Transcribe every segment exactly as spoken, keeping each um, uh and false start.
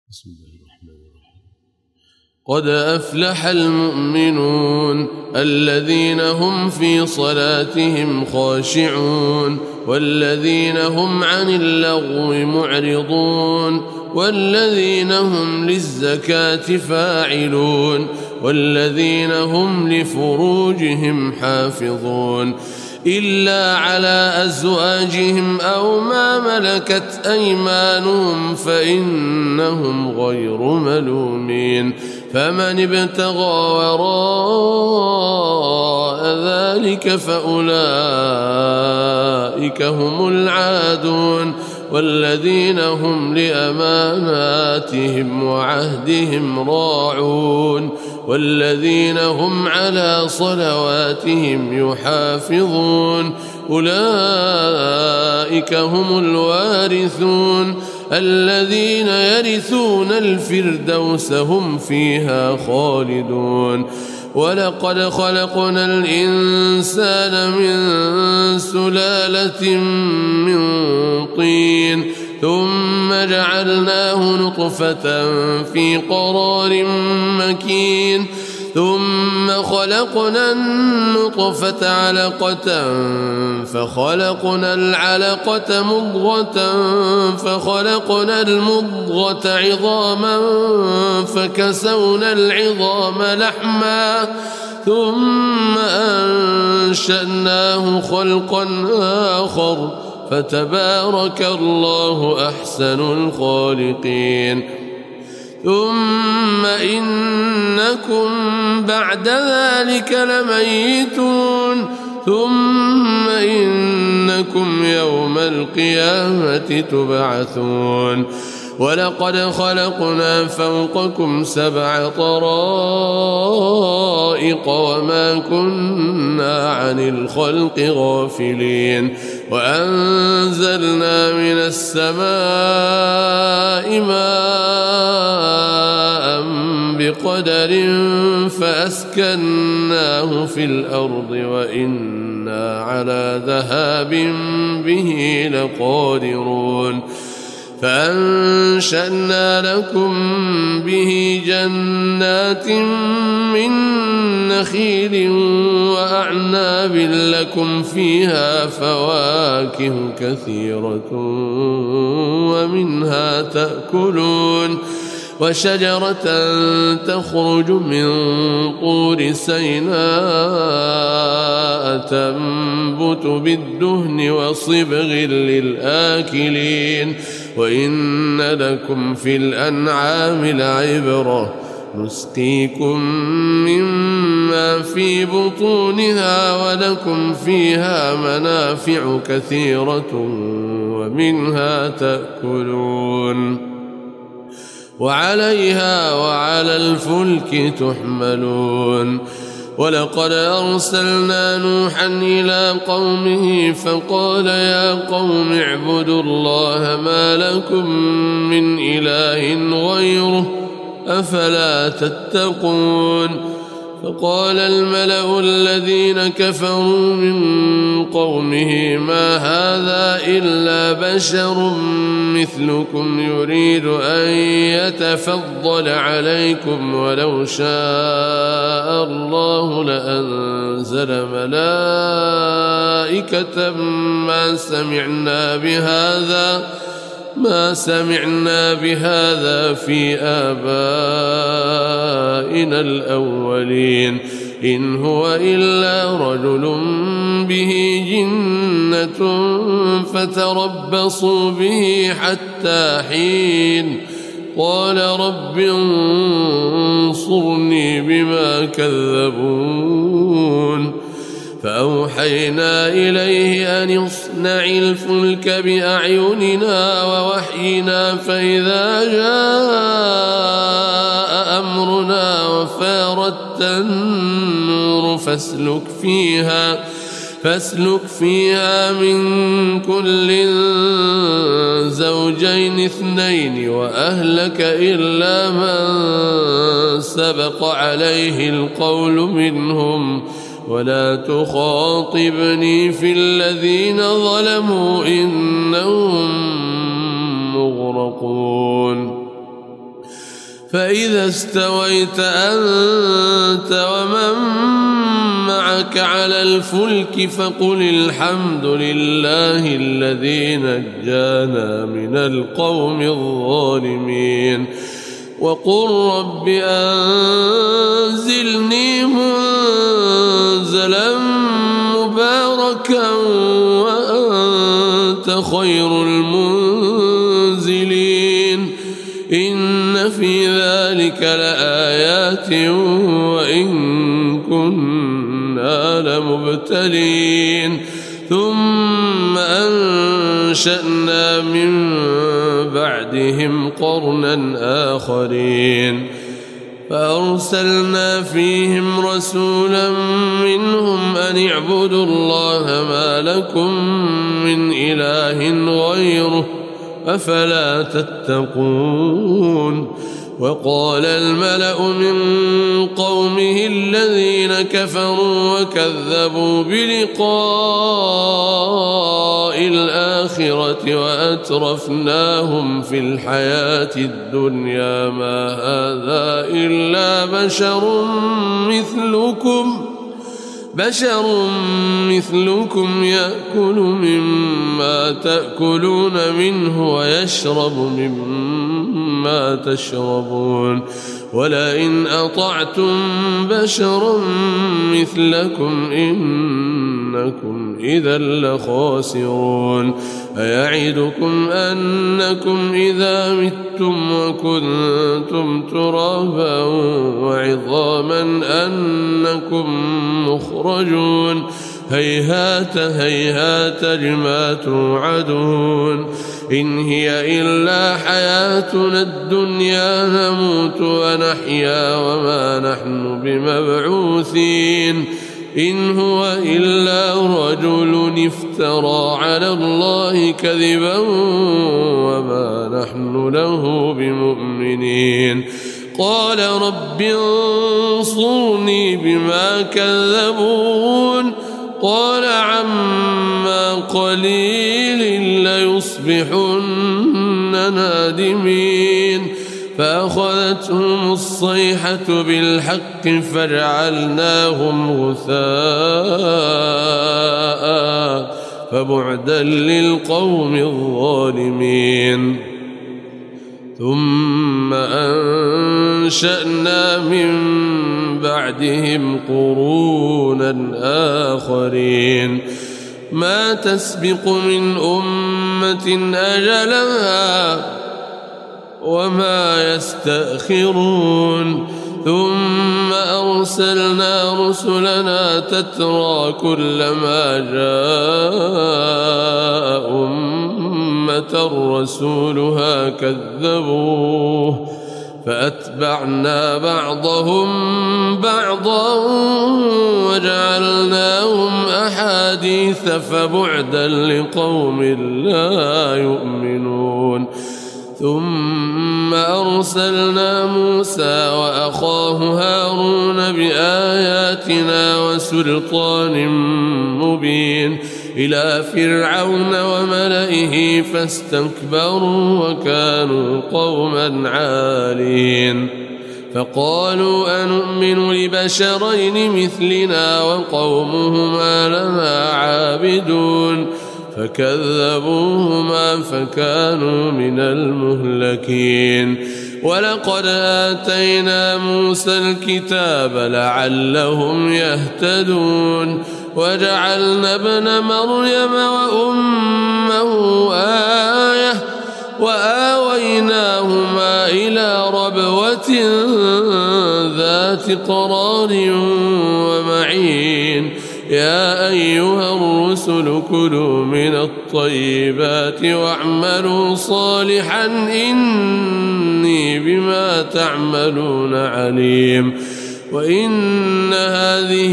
بسم الله الرحمن الرحيم. قد أفلح المؤمنون الذين هم في صلاتهم خاشعون والذين هم عن اللغو معرضون والذين هم للزكاة فاعلون والذين هم لفروجهم حافظون إلا على أزواجهم أو ما ملكت أيمانهم فإنهم غير ملومين فمن ابتغى وراء ذلك فأولئك هم العادون والذين هم لأماناتهم وعهدهم راعون والذين هم على صلواتهم يحافظون أولئك هم الوارثون الذين يرثون الفردوس هم فيها خالدون ولقد خلقنا الإنسان من سلالة من طين ثم جعلناه نطفة في قرار مكين ثم خلقنا النطفة علقة فخلقنا العلقة مضغة فخلقنا المضغة عظاما فكسونا العظام لحما ثم أنشأناه خلقا آخر فتبارك الله أحسن الخالقين ثم إنكم بعد ذلك لميتون ثم إنكم يوم القيامة تبعثون ولقد خلقنا فوقكم سبع طرائق وما كنا عن الخلق غافلين وأنزلنا من السماء ماء بقدر فأسكناه في الأرض وإنا على ذهاب به لقادرون فأنشأنا لكم به جنات من نخيل وأعناب لكم فيها فواكه كثيرة ومنها تأكلون وشجرة تخرج من طور سيناء تنبت بالدهن وصبغ للآكلين وإن لكم في الأنعام لعبرة نسقيكم مما في بطونها ولكم فيها منافع كثيرة ومنها تأكلون وعليها وعلى الفلك تحملون ولقد أرسلنا نوحا إلى قومه فقال يا قوم اعبدوا الله ما لكم من إله غيره أفلا تتقون فقال الملأ الذين كفروا من قومه ما هذا إلا بشر مثلكم يريد أن يتفضل عليكم ولو شاء الله لأنزل ملائكة ما سمعنا بهذا ما سمعنا بهذا في آبائنا الأولين إن هو إلا رجل به جنة فتربصوا به حتى حين قال رب انصرني بما كذبون فأوحينا إليه أن اصنع الفلك بأعيننا ووحينا فإذا جاء أمرنا وفارت النور فاسلك فيها فاسلك فيها من كل زوجين اثنين وأهلك إلا من سبق عليه القول منهم ولا تخاطبني في الذين ظلموا إنهم مغرقون فإذا استويت أنت ومن معك على الفلك فقل الحمد لله الذي نجانا من القوم الظالمين وقل رب أنزلني منزلا مباركا وأنت خير المنزلين إن في ذلك لآيات وإن كنا لمبتلين ثم أنشأنا من بعدهم قرنا آخرين فأرسلنا فيهم رسولا منهم أن اعبدوا الله ما لكم من إله غيره أفلا تتقون وقال الملأ من قومه الذين كفروا وكذبوا بلقاء الآخرة وأترفناهم في الحياة الدنيا ما هذا إلا بشر مثلكم بشر مثلكم يأكل مما تأكلون منه ويشرب مما تشربون ولئن أطعتم بشرا مثلكم إنكم إذا لخاسرون أيعدكم أنكم إذا متم وكنتم ترابا وعظاما أنكم مخرجون هيهات هيهات لما توعدون إن هي إلا حياتنا الدنيا نموت ونحيا وما نحن بمبعوثين إن هو إلا رجل افترى على الله كذبا وما نحن له بمؤمنين قال رب انصرني بما كذبون قال عما قليل ليصبحن نادمين فأخذتهم الصيحة بالحق فجعلناهم غثاء فبعدا للقوم الظالمين ثم أنشأنا من بعدهم قرونا آخرين ما تسبق من أمة أجلها وما يستأخرون ثم أرسلنا رسلنا تترى كلما جاء أمة رسولها كذبوه فأتبعنا بعضهم بعضا وجعلناهم أحاديث فبعدا لقوم لا يؤمنون ثم أرسلنا موسى وأخاه هارون بآياتنا وسلطان مبين إلى فرعون وملئه فاستكبروا وكانوا قوما عالين فقالوا أنؤمن لبشرين مثلنا وقومهما لنا عابدون فكذبوهما فكانوا من المهلكين ولقد آتينا موسى الكتاب لعلهم يهتدون وجعلنا ابن مريم وأمه آية وآويناهما إلى ربوة ذات قرار ومعين يا أيها الرسل كلوا من الطيبات واعملوا صالحا إني بما تعملون عليم وإن هذه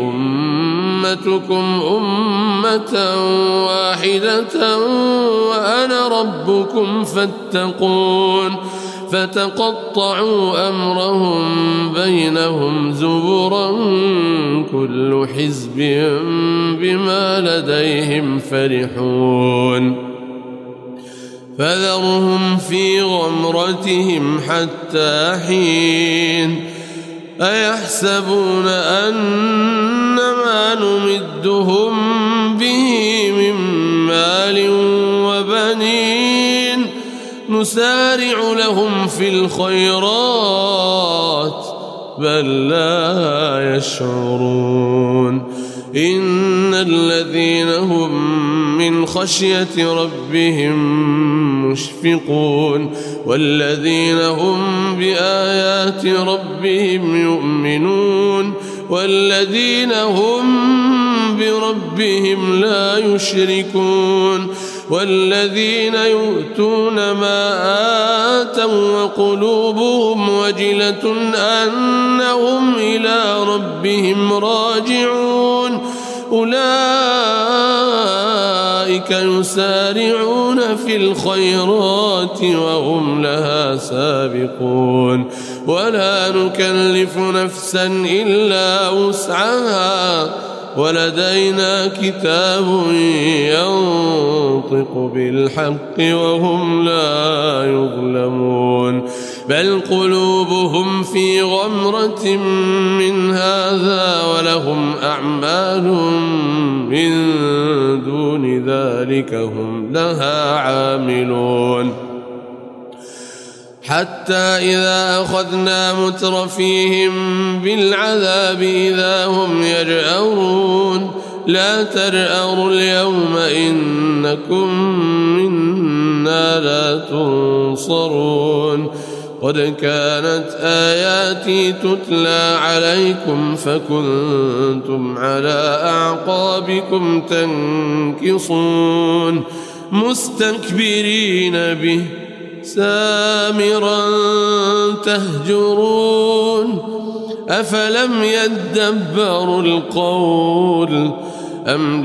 أمتكم أمة واحدة وأنا ربكم فاتقون فتقطعوا أمرهم بينهم زبرا كل حزب بما لديهم فرحون فذرهم في غمرتهم حتى حين أيحسبون أن ما نمدهم به من مال وبنين نسارع لهم في الخيرات بل لا يشعرون إن الذين هم من خشية ربهم مشفقون والذين هم بآيات ربهم يؤمنون والذين هم بربهم لا يشركون والذين يؤتون ما آتوا وقلوبهم وجلة أنهم إلى ربهم راجعون أولئك يسارعون في الخيرات وهم لها سابقون ولا نكلف نفسا إلا وسعها ولدينا كتاب ينطق بالحق وهم لا يظلمون بل قلوبهم في غمرة من هذا ولهم أعمال من دون ذلك هم لها عاملون حتى إذا أخذنا مترفيهم بالعذاب إذا هم يجأرون لا ترأروا اليوم إنكم منا لا تنصرون قد كانت آياتي تتلى عليكم فكنتم على أعقابكم تنكصون مستكبرين به سامرا تهجرون أفلم يدبروا القول أم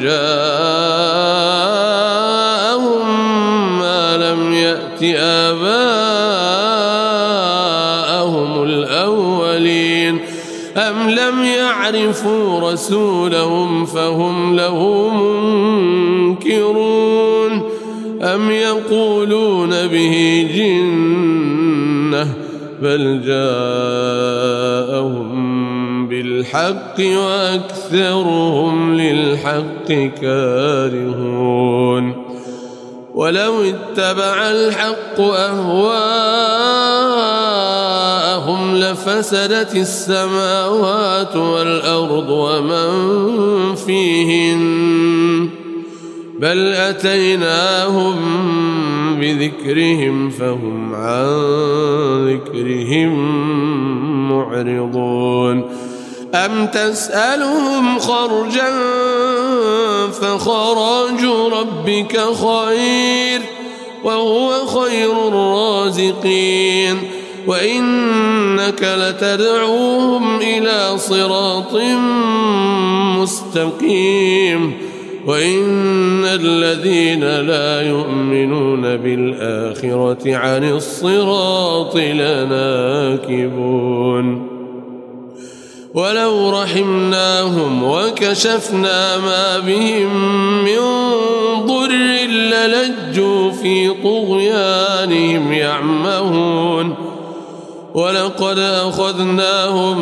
جاءهم ما لم يأت آباءهم الأولين أم لم يعرفوا رسولهم فهم له منكرون أم يقولون به جنة بل جاءهم بالحق وأكثرهم للحق كارهون ولو اتبع الحق أهواءهم لفسدت السماوات والأرض ومن فيهن بل أتيناهم بذكرهم فهم عن ذكرهم معرضون أم تسألهم خرجا فخراج ربك خير وهو خير الرازقين وإنك لتدعوهم إلى صراط مستقيم وإن الذين لا يؤمنون بالآخرة عن الصراط لناكبون ولو رحمناهم وكشفنا ما بهم من ضر للجوا في طغيانهم يعمهون ولقد أخذناهم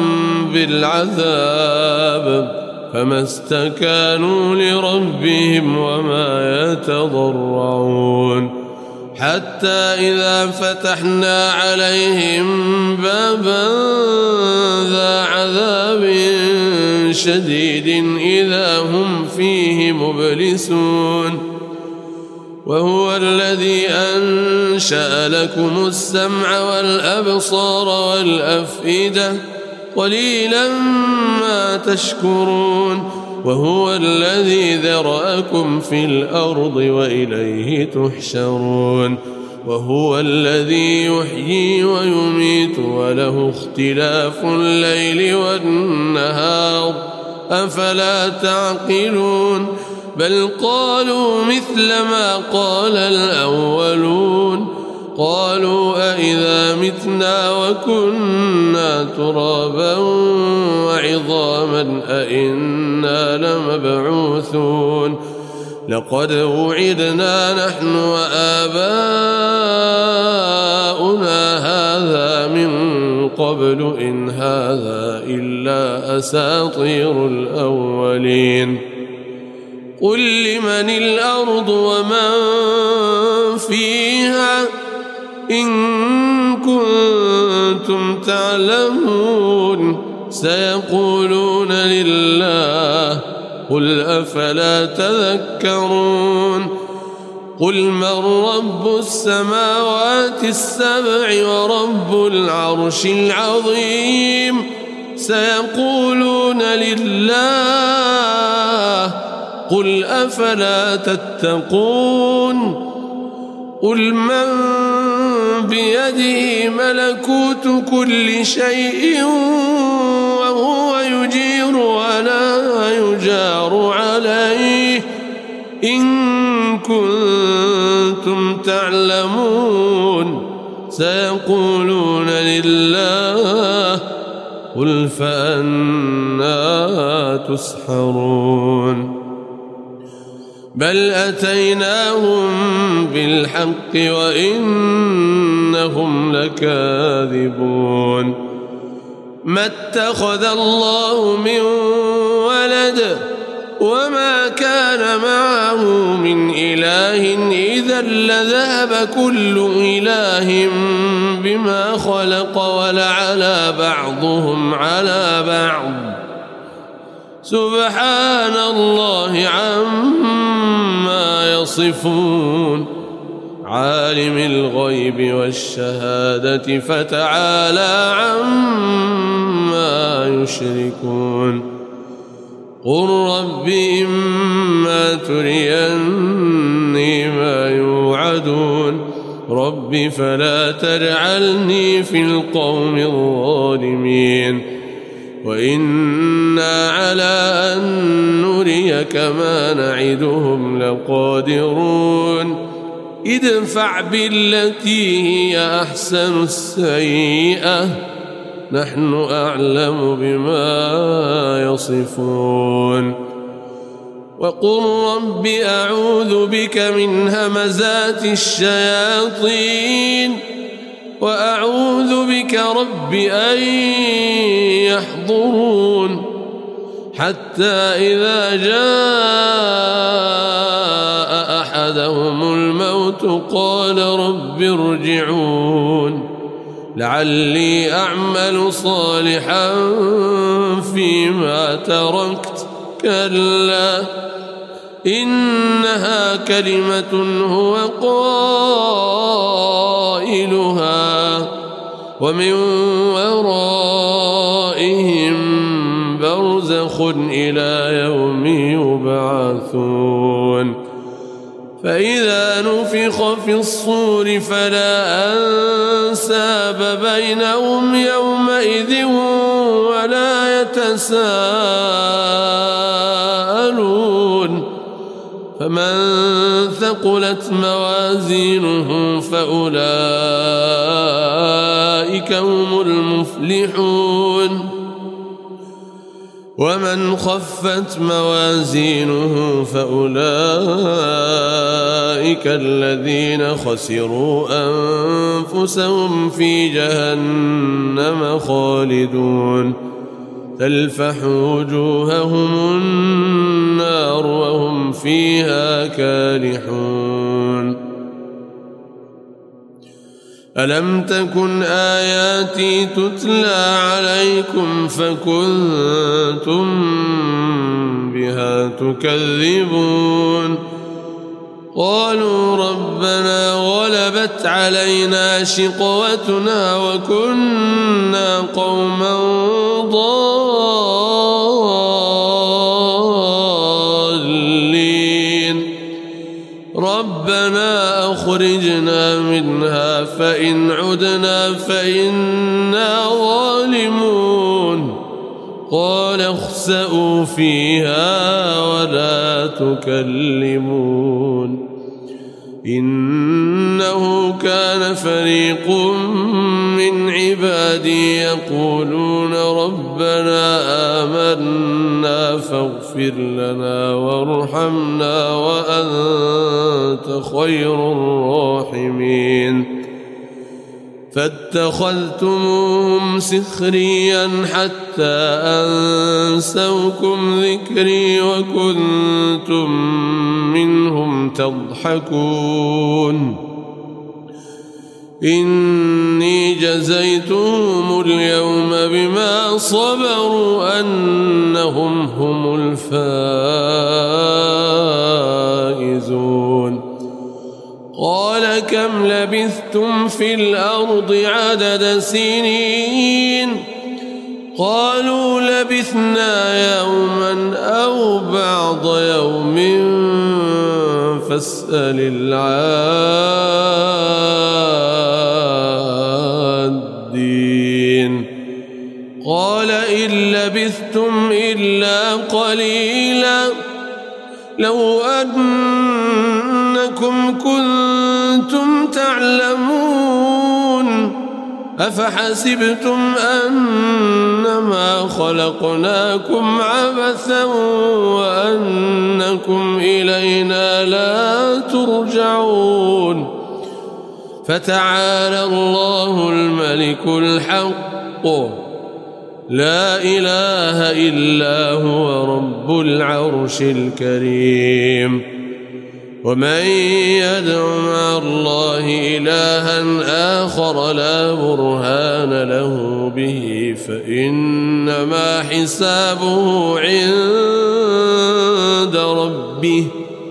بالعذاب فما استكانوا لربهم وما يتضرعون حتى إذا فتحنا عليهم بابا ذا عذاب شديد إذا هم فيه مبلسون وهو الذي أنشأ لكم السمع والأبصار والأفئدة قليلا ما تشكرون وهو الذي ذرأكم في الأرض وإليه تحشرون وهو الذي يحيي ويميت وله اختلاف الليل والنهار أفلا تعقلون بل قالوا مثل ما قال الأولون قالوا أئذا متنا وكنا ترابا وعظاما أئنا لمبعوثون لقد وعدنا نحن وآباؤنا هذا من قبل إن هذا إلا أساطير الأولين قل لمن الأرض ومن فيها إن كنتم تعلمون سيقولون لله قل أفلا تذكرون قل من رب السماوات السبع ورب العرش العظيم سيقولون لله قل أفلا تتقون قل من بيده ملكوت كل شيء وهو يجير ولا يجار عليه إن كنتم تعلمون سيقولون لله قل فأنى تسحرون بل أتيناهم بالحق وإنهم لكاذبون ما اتخذ الله من ولد وما كان معه من إله إذا لذهب كل إله بما خلق ولعلى بعضهم على بعض سبحان الله عما يصفون عالم الغيب والشهادة فتعالى عما يشركون قل رب إما تريني ما يوعدون رب فلا تجعلني في القوم الظالمين وإنا على أن نريك ما نعدهم لقادرون ادفع بالتي هي أحسن السيئة نحن أعلم بما يصفون وقل رب أعوذ بك من همزات الشياطين وأعوذ بك رب أن يحضرون حتى إذا جاء أحدهم الموت قال رب ارجعون لعلي أعمل صالحا فيما تركت كلا إنها كلمة هو قائلها ومن ورائهم برزخ إلى يوم يبعثون فإذا نفخ في الصور فلا أنساب بينهم يومئذ ولا يتساءلون فمن ثقلت موازينه فأولئك هم المفلحون ومن خفت موازينه فأولئك الذين خسروا أنفسهم في جهنم خالدون تلفح وجوههم النار وهم فيها كالحون ألم تكن آياتي تتلى عليكم فكنتم بها تكذبون قالوا ربنا غلبت علينا شقوتنا وكنا قوما ضالين ربنا أخرجنا منها فإن عدنا فإنا ظالمون قال اخسئوا فيها ولا تكلمون إنه كان فريق من عبادي يقولون ربنا آمنا فاغفر لنا وارحمنا وأنت خير الراحمين فاتخذتموهم سخريا حتى أنسوكم ذكري وكنتم منهم تضحكون إني جزيتهم اليوم بما صبروا أنهم هم الفائزون قال كم لبثتم في الأرض عدد سنين قالوا لبثنا يوما أو بعض يوم فاسأل العادين قال إن لبثتم إلا قليلا لو أنكم كنتم تعلمون أفحسبتم أنما خلقناكم عبثا وأنكم إلينا لا ترجعون فتعالى الله الملك الحق لا إله إلا هو رب العرش الكريم ومن يدع مع الله إلها آخر لا برهان له به فإنما حسابه عند ربه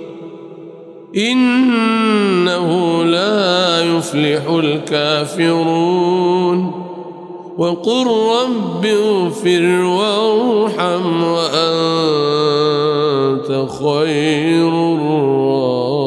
إنه لا يفلح الكافرون وقل رب اغفر وارحم وأنت خير الراحمين